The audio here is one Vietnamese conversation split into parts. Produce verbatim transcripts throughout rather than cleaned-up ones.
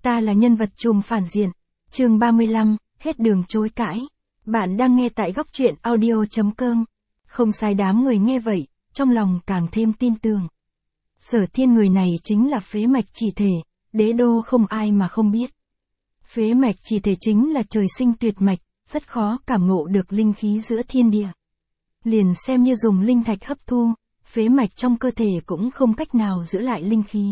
Ta là nhân vật trùm phản diện. Chương ba mươi lăm, hết đường chối cãi. Bạn đang nghe tại góc truyện audio chấm com. Không sai, đám người nghe vậy, trong lòng càng thêm tin tưởng. Sở Thiên người này chính là phế mạch chỉ thể, đế đô không ai mà không biết. Phế mạch chỉ thể chính là trời sinh tuyệt mạch, rất khó cảm ngộ được linh khí giữa thiên địa. Liền xem như dùng linh thạch hấp thu, phế mạch trong cơ thể cũng không cách nào giữ lại linh khí.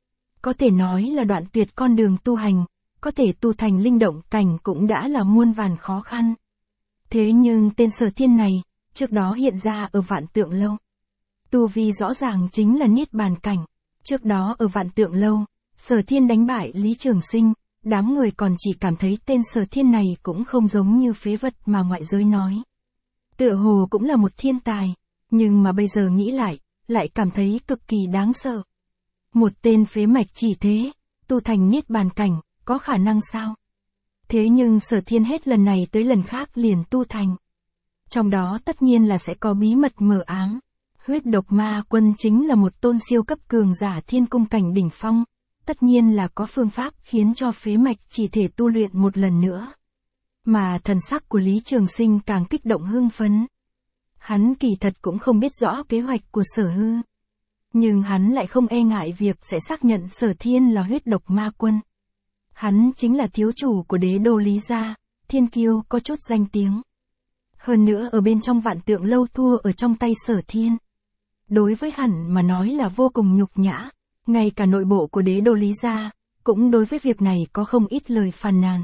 Có thể nói là đoạn tuyệt con đường tu hành, có thể tu thành linh động cảnh cũng đã là muôn vàn khó khăn. Thế nhưng tên Sở Thiên này, trước đó hiện ra ở Vạn Tượng Lâu. Tu vi rõ ràng chính là Niết Bàn cảnh. Trước đó ở Vạn Tượng Lâu, Sở Thiên đánh bại Lý Trường Sinh, đám người còn chỉ cảm thấy tên Sở Thiên này cũng không giống như phế vật mà ngoại giới nói. Tựa hồ cũng là một thiên tài, nhưng mà bây giờ nghĩ lại, lại cảm thấy cực kỳ đáng sợ. Một tên phế mạch chỉ thế, tu thành Niết Bàn cảnh, có khả năng sao? Thế nhưng Sở Thiên hết lần này tới lần khác liền tu thành. Trong đó tất nhiên là sẽ có bí mật mờ ám. Huyết độc ma quân chính là một tôn siêu cấp cường giả thiên cung cảnh đỉnh phong, tất nhiên là có phương pháp khiến cho phế mạch chỉ thể tu luyện một lần nữa. Mà thần sắc của Lý Trường Sinh càng kích động hưng phấn. Hắn kỳ thật cũng không biết rõ kế hoạch của Sở Hư. Nhưng hắn lại không e ngại việc sẽ xác nhận Sở Thiên là huyết độc ma quân. Hắn chính là thiếu chủ của đế đô Lý gia, thiên kiêu có chút danh tiếng. Hơn nữa ở bên trong Vạn Tượng Lâu thua ở trong tay Sở Thiên. Đối với hắn mà nói là vô cùng nhục nhã, ngay cả nội bộ của đế đô Lý gia, cũng đối với việc này có không ít lời phàn nàn.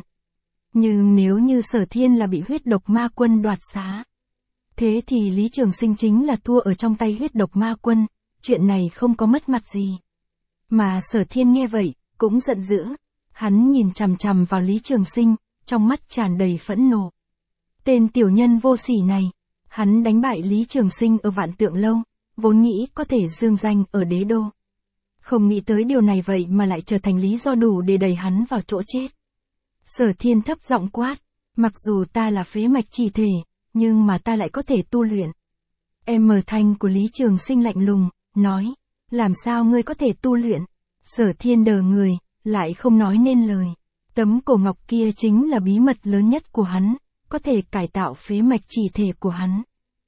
Nhưng nếu như Sở Thiên là bị huyết độc ma quân đoạt xá, thế thì Lý Trường Sinh chính là thua ở trong tay huyết độc ma quân, chuyện này không có mất mặt gì. Mà Sở Thiên nghe vậy, cũng giận dữ, hắn nhìn chằm chằm vào Lý Trường Sinh, trong mắt tràn đầy phẫn nộ. Tên tiểu nhân vô sỉ này, hắn đánh bại Lý Trường Sinh ở Vạn Tượng Lâu, vốn nghĩ có thể dương danh ở đế đô. Không nghĩ tới điều này vậy mà lại trở thành lý do đủ để đẩy hắn vào chỗ chết. Sở Thiên thấp giọng quát, mặc dù ta là phế mạch chỉ thể, nhưng mà ta lại có thể tu luyện. Em mở thanh của Lý Trường Sinh lạnh lùng, nói, làm sao ngươi có thể tu luyện? Sở Thiên đờ người, lại không nói nên lời. Tấm cổ ngọc kia chính là bí mật lớn nhất của hắn, có thể cải tạo phế mạch chỉ thể của hắn.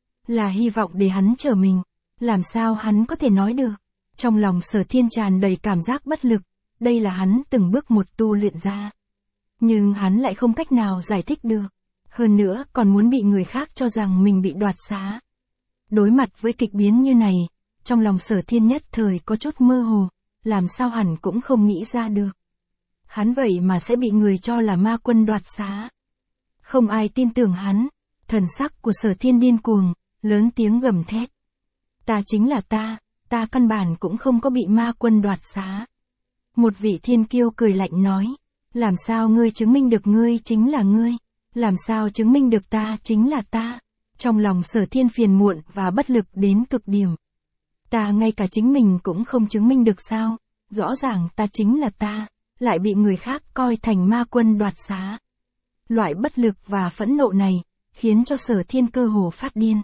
Là hy vọng để hắn trở mình, làm sao hắn có thể nói được? Trong lòng Sở Thiên tràn đầy cảm giác bất lực, đây là hắn từng bước một tu luyện ra. Nhưng hắn lại không cách nào giải thích được. Hơn nữa còn muốn bị người khác cho rằng mình bị đoạt xá. Đối mặt với kịch biến như này, trong lòng Sở Thiên nhất thời có chút mơ hồ, làm sao hẳn cũng không nghĩ ra được. Hắn vậy mà sẽ bị người cho là ma quân đoạt xá. Không ai tin tưởng hắn, thần sắc của Sở Thiên điên cuồng, lớn tiếng gầm thét. Ta chính là ta, ta căn bản cũng không có bị ma quân đoạt xá. Một vị thiên kiêu cười lạnh nói, làm sao ngươi chứng minh được ngươi chính là ngươi, làm sao chứng minh được ta chính là ta. Trong lòng Sở Thiên phiền muộn và bất lực đến cực điểm. Ta ngay cả chính mình cũng không chứng minh được sao, rõ ràng ta chính là ta, lại bị người khác coi thành ma quân đoạt xá. Loại bất lực và phẫn nộ này, khiến cho Sở Thiên cơ hồ phát điên.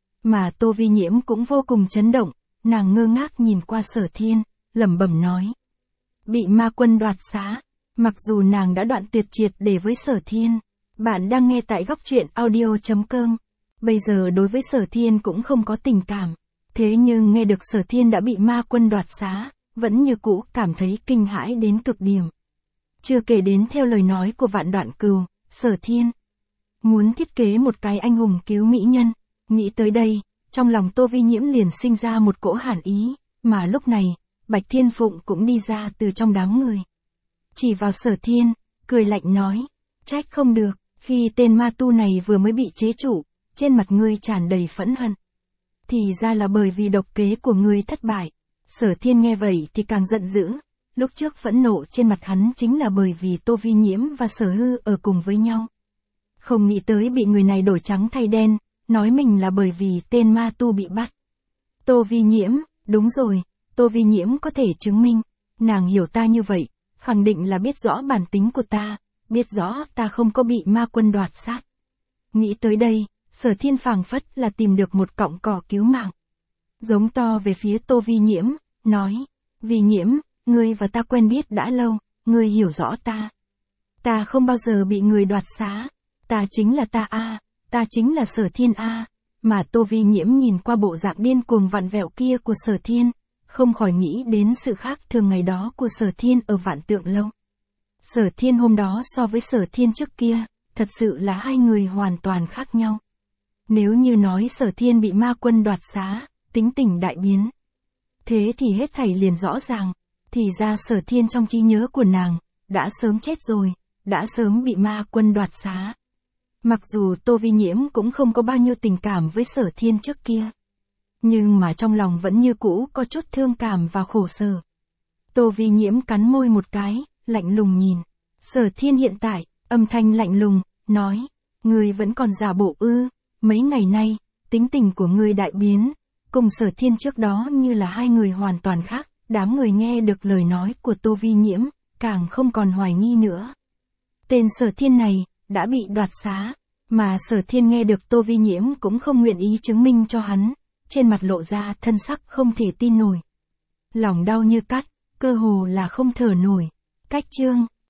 Mà Tô Vi Nhiễm cũng vô cùng chấn động, nàng ngơ ngác nhìn qua Sở Thiên, lẩm bẩm nói. Bị ma quân đoạt xá, mặc dù nàng đã đoạn tuyệt triệt để với Sở Thiên. Bạn đang nghe tại góc truyện audio chấm com. Bây giờ đối với Sở Thiên cũng không có tình cảm. Thế nhưng nghe được Sở Thiên đã bị ma quân đoạt xá, vẫn như cũ cảm thấy kinh hãi đến cực điểm. Chưa kể đến theo lời nói của Vạn Đoạn Cừu, Sở Thiên muốn thiết kế một cái anh hùng cứu mỹ nhân. Nghĩ tới đây, trong lòng Tô Vi Nhiễm liền sinh ra một cỗ hàn ý, mà lúc này, Bạch Thiên Phụng cũng đi ra từ trong đám người. Chỉ vào Sở Thiên, cười lạnh nói, trách không được, khi tên ma tu này vừa mới bị chế trụ, trên mặt ngươi tràn đầy phẫn hận. Thì ra là bởi vì độc kế của ngươi thất bại. Sở Thiên nghe vậy thì càng giận dữ, lúc trước phẫn nộ trên mặt hắn chính là bởi vì Tô Vi Nhiễm và Sở Hư ở cùng với nhau. Không nghĩ tới bị người này đổi trắng thay đen, nói mình là bởi vì tên ma tu bị bắt. Tô Vi Nhiễm, đúng rồi, Tô Vi Nhiễm có thể chứng minh, nàng hiểu ta như vậy, khẳng định là biết rõ bản tính của ta, biết rõ ta không có bị ma quân đoạt sát. Nghĩ tới đây, Sở Thiên phảng phất là tìm được một cọng cỏ cứu mạng. Giống to về phía Tô Vi Nhiễm, nói, Vi Nhiễm, ngươi và ta quen biết đã lâu, ngươi hiểu rõ ta. Ta không bao giờ bị người đoạt xá. Ta chính là ta a, ta chính là Sở Thiên a. Mà Tô Vi Nhiễm nhìn qua bộ dạng điên cuồng vặn vẹo kia của Sở Thiên, không khỏi nghĩ đến sự khác thường ngày đó của Sở Thiên ở Vạn Tượng Lâu. Sở Thiên hôm đó so với Sở Thiên trước kia, thật sự là hai người hoàn toàn khác nhau. Nếu như nói Sở Thiên bị ma quân đoạt xá, tính tình đại biến, thế thì hết thảy liền rõ ràng, thì ra Sở Thiên trong trí nhớ của nàng, đã sớm chết rồi, đã sớm bị ma quân đoạt xá. Mặc dù Tô Vi Nhiễm cũng không có bao nhiêu tình cảm với Sở Thiên trước kia, nhưng mà trong lòng vẫn như cũ có chút thương cảm và khổ sở. Tô Vi Nhiễm cắn môi một cái, lạnh lùng nhìn. Sở Thiên hiện tại, âm thanh lạnh lùng, nói, ngươi vẫn còn giả bộ ư, mấy ngày nay, tính tình của ngươi đại biến, cùng Sở Thiên trước đó như là hai người hoàn toàn khác. Đám người nghe được lời nói của Tô Vi Nhiễm, càng không còn hoài nghi nữa. Tên Sở Thiên này, đã bị đoạt xá, mà Sở Thiên nghe được Tô Vi Nhiễm cũng không nguyện ý chứng minh cho hắn, trên mặt lộ ra thân sắc không thể tin nổi. Lòng đau như cắt, cơ hồ là không thở nổi. Cách chương